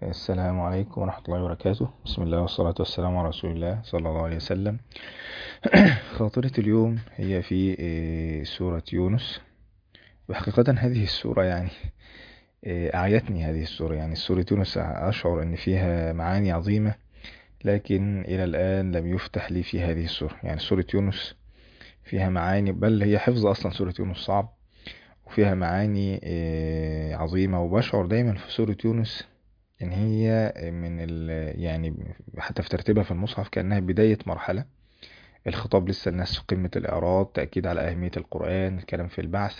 السلام عليكم ورحمة الله وبركاته. بسم الله والصلاة والسلام على رسول الله صلى الله عليه وسلم. خاطرة اليوم هي في سورة يونس. وحقيقة هذه السورة أعيتني هذه السورة. سورة يونس أشعر أن فيها معاني عظيمة، لكن إلى الآن لم يفتح لي في هذه السورة. سورة يونس فيها معاني، بل هي حفظ أصلا سورة يونس صعب، وفيها معاني عظيمة. وبشعر دايما في سورة يونس ان هي من حتى في ترتيبها في المصحف كأنها بداية مرحلة. الخطاب لسه الناس في قمة الإعراض، تأكيد على أهمية القرآن، الكلام في البعث.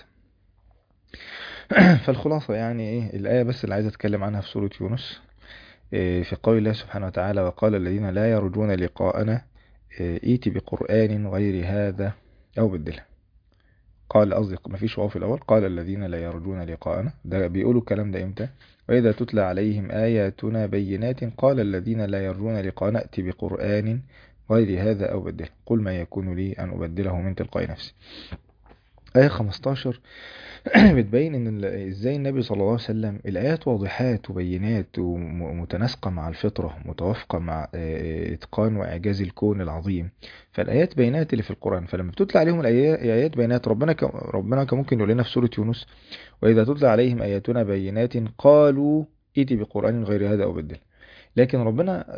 فالخلاصة ايه الآية بس اللي عايز أتكلم عنها في سورة يونس؟ في قول الله سبحانه وتعالى: وقال الذين لا يرجون لقاءنا ائت بقرآن غير هذا أو بدله. قال، قصدي مفيش واو في الأول. قال الذين لا يرجون لقاءنا، ده بيقولوا الكلام ده إمتى؟ وإذا تتلى عليهم آياتنا بينات قال الذين لا يرجون لقاءنا ائت بقرآن غير هذا أو بدله قل ما يكون لي أن أبدله من تلقاء نفسي. آية 15 بتبين ان ازاي النبي صلى الله عليه وسلم الايات واضحات وبينات ومتناسقه مع الفطره، متوافقه مع اتقان واعجاز الكون العظيم. فالايات بينات اللي في القران، فلما بتتلى عليهم الايات بينات، ربنا كان ممكن يقول لنا في سوره يونس: واذا تتلى عليهم اياتنا بينات قالوا ائت بقران غير هذا او بدل. لكن ربنا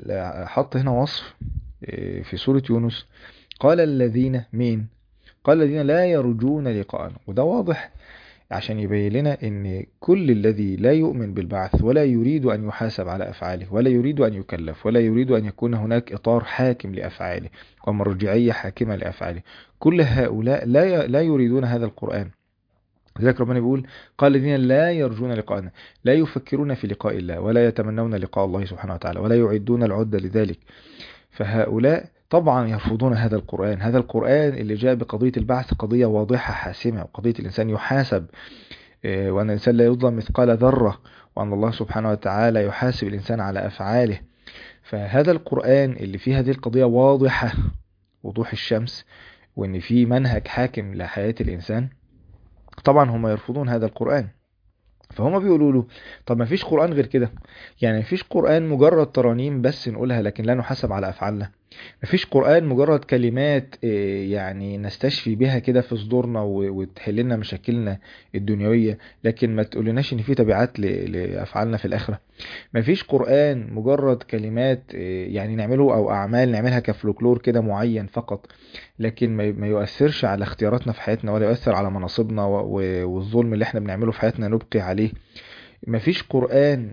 حط هنا وصف في سوره يونس: قال الذين قال الذين لا يرجون لقاءنا. وده واضح عشان يبين لنا ان كل الذي لا يؤمن بالبعث ولا يريد ان يحاسب على افعاله ولا يريد ان يكلف ولا يريد ان يكون هناك اطار حاكم لافعاله ومرجعية حاكمة لافعاله، كل هؤلاء لا يريدون هذا القرآن. لذلك ربنا بيقول: قال الذين لا يرجون لقاءنا، لا يفكرون في لقاء الله ولا يتمنون لقاء الله سبحانه وتعالى ولا يعدون العدة لذلك. فهؤلاء طبعا يرفضون هذا القرآن. هذا القرآن اللي جاء بقضية البعث، قضية واضحة حاسمة، وقضية الإنسان يحاسب، وأن الإنسان لا يظلم مثقال ذرة، وأن الله سبحانه وتعالى يحاسب الإنسان على أفعاله. فهذا القرآن اللي فيه هذه القضية واضحة وضوح الشمس، وأن فيه منهج حاكم لحياة الإنسان، طبعا هم يرفضون هذا القرآن. فهم بيقولوا له: طب ما فيش قرآن غير كده؟ ما فيش قرآن مجرد ترانيم بس نقولها لكن لا نحاسب على أفعالنا؟ ما فيش قرآن مجرد كلمات نستشفي بها كده في صدورنا وتحل لنا مشاكلنا الدنيوية، لكن ما تقولناش ان في تبعات لأفعالنا في الآخرة؟ ما فيش قرآن مجرد كلمات نعمله أو أعمال نعملها كفلوكلور كده معين فقط، لكن ما يؤثرش على اختياراتنا في حياتنا ولا يؤثر على مناصبنا والظلم اللي احنا بنعمله في حياتنا نبقي عليه؟ مفيش قرآن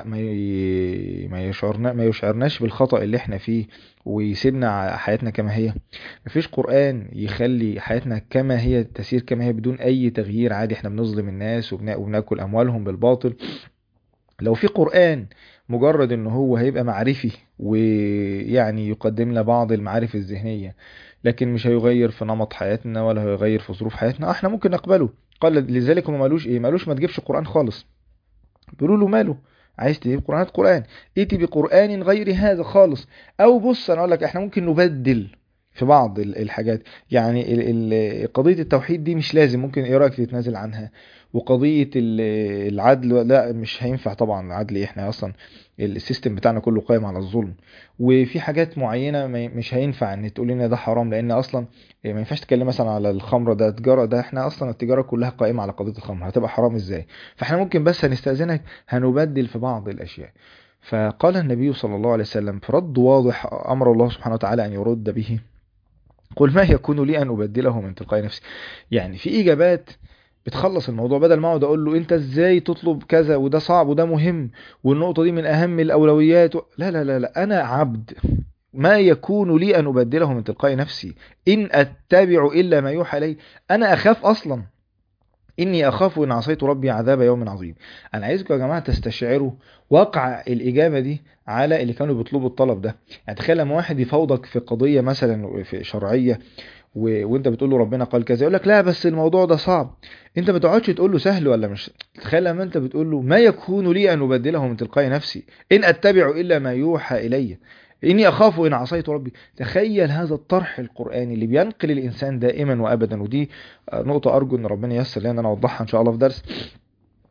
ما يشعرناش بالخطأ اللي احنا فيه ويسيبنا حياتنا كما هي؟ مفيش قرآن يخلي حياتنا كما هي تسير كما هي بدون اي تغيير عادي. احنا بنظلم الناس وبناكل اموالهم بالباطل. لو في قرآن مجرد ان هو هيبقى معرفي يقدم لنا بعض المعارف الذهنية، لكن مش هيغير في نمط حياتنا ولا هيغير في ظروف حياتنا، احنا ممكن نقبله. قال لذلك هم مالوش ما تجيبش قرآن خالص. بيقولوا له: ماله؟ عايز تجيب قرآن ائتي بقرآن غير هذا خالص. او بص، انا اقول لك احنا ممكن نبدل في بعض الحاجات. قضية التوحيد دي مش لازم، ممكن ايه رأيك تتنازل عنها؟ وقضية العدل، لا مش هينفع طبعا العدل. احنا اصلا السيستم بتاعنا كله قائم على الظلم. وفي حاجات معينة مش هينفع ان تقول لنا ده حرام، لان اصلا ما ينفعش تتكلم مثلا على الخمرة، ده تجارة، ده احنا اصلا التجارة كلها قائمة على قضية الخمر، هتبقى حرام ازاي؟ فاحنا ممكن بس هنستأذنك هنبدل في بعض الاشياء. فقال النبي صلى الله عليه وسلم في رد واضح امر الله سبحانه وتعالى ان يرد به: قل ما يكون لي ان ابدله من تلقاء نفسي. في اجابات بتخلص الموضوع، بدل ما اقعد اقول له انت ازاي تطلب كذا وده صعب وده مهم والنقطة دي من اهم الاولويات لا لا لا لا، انا عبد، ما يكون لي ان ابدله من تلقاء نفسي، ان اتبع الا ما يوحى الي. انا اخاف اصلا، إني أخاف إن عصيت ربي عذاب يوم عظيم. أنا عايزكم يا جماعة تستشعروا واقع الإجابة دي على اللي كانوا بيطلبوا الطلب ده. تخيل لما واحد يفوضك في قضية مثلا في شرعية وانت بتقول له ربنا قال كذا، يقول لك: لا بس الموضوع ده صعب. انت ما تقعدش تقول له سهل ولا مش. تخيل لما انت بتقول له: ما يكون لي ان ابدله من تلقاء نفسي ان اتبع الا ما يوحى الي اني اخاف ان عصيت ربي. تخيل هذا الطرح القرآني اللي بينقل الانسان دائما وابدا. ودي نقطة ارجو ان ربنا ييسر لي ان انا اوضحها ان شاء الله في درس.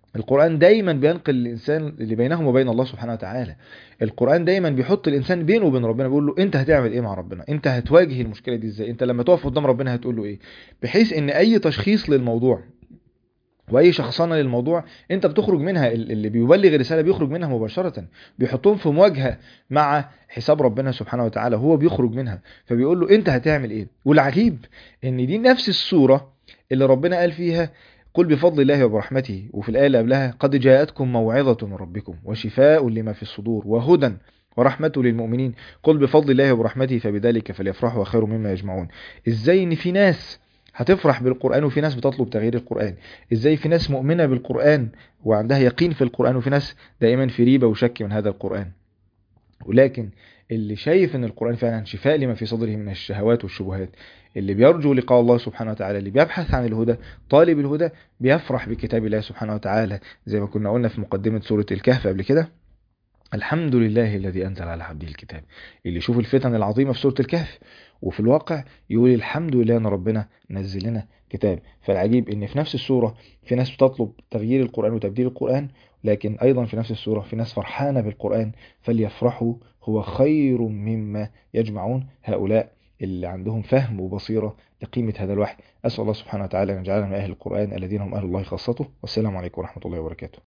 القرآن دايما بينقل الإنسان اللي بينهم وبين الله سبحانه وتعالى. القرآن دايما بيحط الإنسان بينه وبين ربنا، بيقول له أنت هتعمل إيه مع ربنا، أنت هتواجه المشكلة دي إزاي، أنت لما تقف قدام ربنا هتقول له إيه، بحيث إن أي تشخيص للموضوع واي شخصنه للموضوع انت بتخرج منها، اللي بيبلغ الرساله بيخرج منها مباشره، بيحطهم في مواجهه مع حساب ربنا سبحانه وتعالى، هو بيخرج منها، فبيقول له انت هتعمل ايه. والعجيب ان دي نفس السوره اللي ربنا قال فيها قل بفضل الله وبرحمته، وفي الايه اللي قبلها قد جاءتكم موعظه من ربكم وشفاء لما في الصدور وهدى ورحمة للمؤمنين قل بفضل الله وبرحمته فبذلك فليفرحوا خير مما يجمعون. ازاي ان في ناس هتفرح بالقرآن وفي ناس بتطلب تغيير القرآن، ازاي في ناس مؤمنة بالقرآن وعندها يقين في القرآن وفي ناس دائما في ريبة وشك من هذا القرآن. ولكن اللي شايف ان القرآن فعلا شفاء لما في صدره من الشهوات والشبهات، اللي بيرجو لقاء الله سبحانه وتعالى، اللي بيبحث عن الهدى، طالب الهدى، بيفرح بكتاب الله سبحانه وتعالى. زي ما كنا قلنا في مقدمة سورة الكهف قبل كده، الحمد لله الذي أنزل على عبده الكتاب. اللي يشوف الفتن العظيمة في سورة الكهف وفي الواقع يقول الحمد لله أن ربنا نزل لنا كتاب. فالعجيب أن في نفس السورة في ناس بتطلب تغيير القرآن وتبديل القرآن، لكن أيضا في نفس السورة في ناس فرحانة بالقرآن، فليفرحوا هو خير مما يجمعون. هؤلاء اللي عندهم فهم وبصيرة لقيمة هذا الوحي. أسأل الله سبحانه وتعالى أن يجعلنا من أهل القرآن الذين هم أهل الله خاصته. والسلام عليكم ورحمة الله وبركاته.